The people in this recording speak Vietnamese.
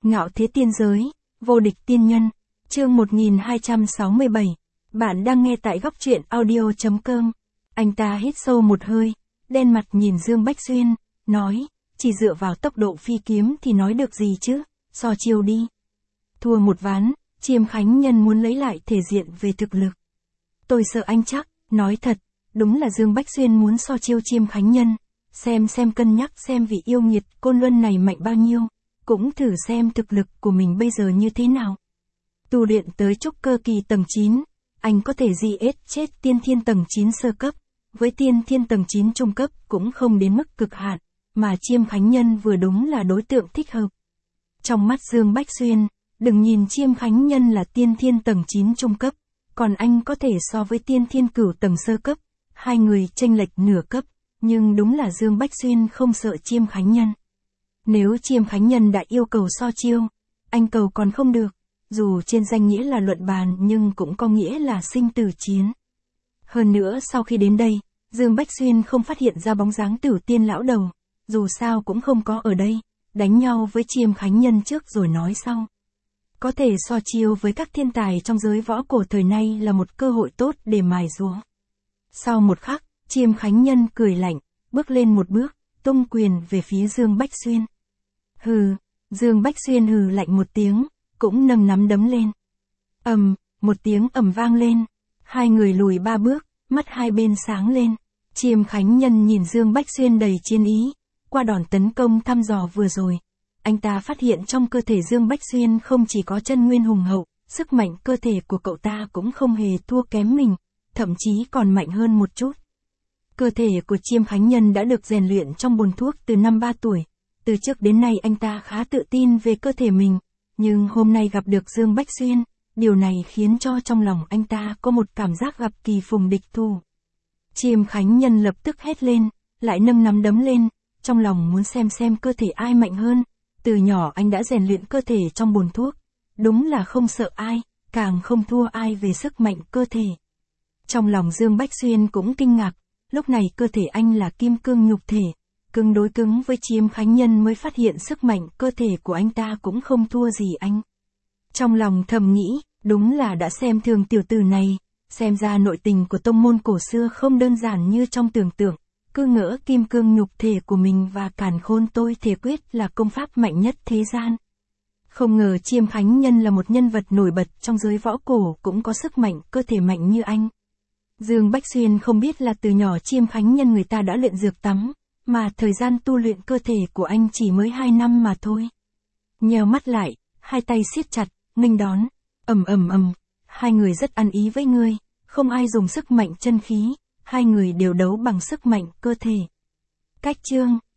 Ngạo thế tiên giới, vô địch tiên nhân, chương 1267. Bạn đang nghe tại góc truyện audio.com. Anh ta hít sâu một hơi, đen mặt nhìn Dương Bách Xuyên, nói, chỉ dựa vào tốc độ phi kiếm thì nói được gì chứ, so chiêu đi. Thua một ván, Chiêm Khánh Nhân muốn lấy lại thể diện về thực lực. Tôi sợ anh chắc, nói thật, đúng là Dương Bách Xuyên muốn so chiêu Chiêm Khánh Nhân, xem cân nhắc xem vị yêu nghiệt Côn Luân này mạnh bao nhiêu, cũng thử xem thực lực của mình bây giờ như thế nào. Tu luyện tới trúc cơ kỳ tầng 9, anh có thể chết tiên thiên tầng 9 sơ cấp, với tiên thiên tầng 9 trung cấp cũng không đến mức cực hạn, mà Chiêm Khánh Nhân vừa đúng là đối tượng thích hợp. Trong mắt Dương Bách Xuyên, đừng nhìn Chiêm Khánh Nhân là tiên thiên tầng 9 trung cấp, còn anh có thể so với tiên thiên cửu tầng sơ cấp, hai người chênh lệch nửa cấp, nhưng đúng là Dương Bách Xuyên không sợ Chiêm Khánh Nhân. Nếu Chiêm Khánh Nhân đã yêu cầu so chiêu, anh cầu còn không được, dù trên danh nghĩa là luận bàn nhưng cũng có nghĩa là sinh tử chiến. Hơn nữa sau khi đến đây, Dương Bách Xuyên không phát hiện ra bóng dáng Tử Tiên lão đầu, dù sao cũng không có ở đây, đánh nhau với Chiêm Khánh Nhân trước rồi nói sau. Có thể so chiêu với các thiên tài trong giới võ cổ thời nay là một cơ hội tốt để mài giũa. Sau một khắc, Chiêm Khánh Nhân cười lạnh, bước lên một bước, tung quyền về phía Dương Bách Xuyên. Hừ, Dương Bách Xuyên hừ lạnh một tiếng, cũng nâng nắm đấm lên. Một tiếng ầm vang lên, hai người lùi ba bước, mắt hai bên sáng lên. Chiêm Khánh Nhân nhìn Dương Bách Xuyên đầy chiến ý, qua đòn tấn công thăm dò vừa rồi. Anh ta phát hiện trong cơ thể Dương Bách Xuyên không chỉ có chân nguyên hùng hậu, sức mạnh cơ thể của cậu ta cũng không hề thua kém mình, thậm chí còn mạnh hơn một chút. Cơ thể của Chiêm Khánh Nhân đã được rèn luyện trong bồn thuốc từ năm 3 tuổi. Từ trước đến nay anh ta khá tự tin về cơ thể mình, nhưng hôm nay gặp được Dương Bách Xuyên, điều này khiến cho trong lòng anh ta có một cảm giác gặp kỳ phùng địch thủ. Chiêm Khánh Nhân lập tức hét lên, lại nâng nắm đấm lên, trong lòng muốn xem cơ thể ai mạnh hơn. Từ nhỏ anh đã rèn luyện cơ thể trong bồn thuốc, đúng là không sợ ai, càng không thua ai về sức mạnh cơ thể. Trong lòng Dương Bách Xuyên cũng kinh ngạc, lúc này cơ thể anh là kim cương nhục thể, cứng đối cứng với Chiêm Khánh Nhân mới phát hiện sức mạnh cơ thể của anh ta cũng không thua gì anh. Trong lòng thầm nghĩ, đúng là đã xem thường tiểu tử này, xem ra nội tình của tông môn cổ xưa không đơn giản như trong tưởng tượng, cứ ngỡ kim cương nhục thể của mình và càn khôn tôi thể quyết là công pháp mạnh nhất thế gian. Không ngờ Chiêm Khánh Nhân là một nhân vật nổi bật trong giới võ cổ cũng có sức mạnh cơ thể mạnh như anh. Dương Bách Xuyên không biết là từ nhỏ Chiêm Khánh Nhân người ta đã luyện dược tắm, mà thời gian tu luyện cơ thể của anh chỉ mới 2 năm mà thôi. Nheo mắt lại, hai tay siết chặt, nghênh đón, hai người rất ăn ý với ngươi, không ai dùng sức mạnh chân khí, hai người đều đấu bằng sức mạnh cơ thể. Cách chương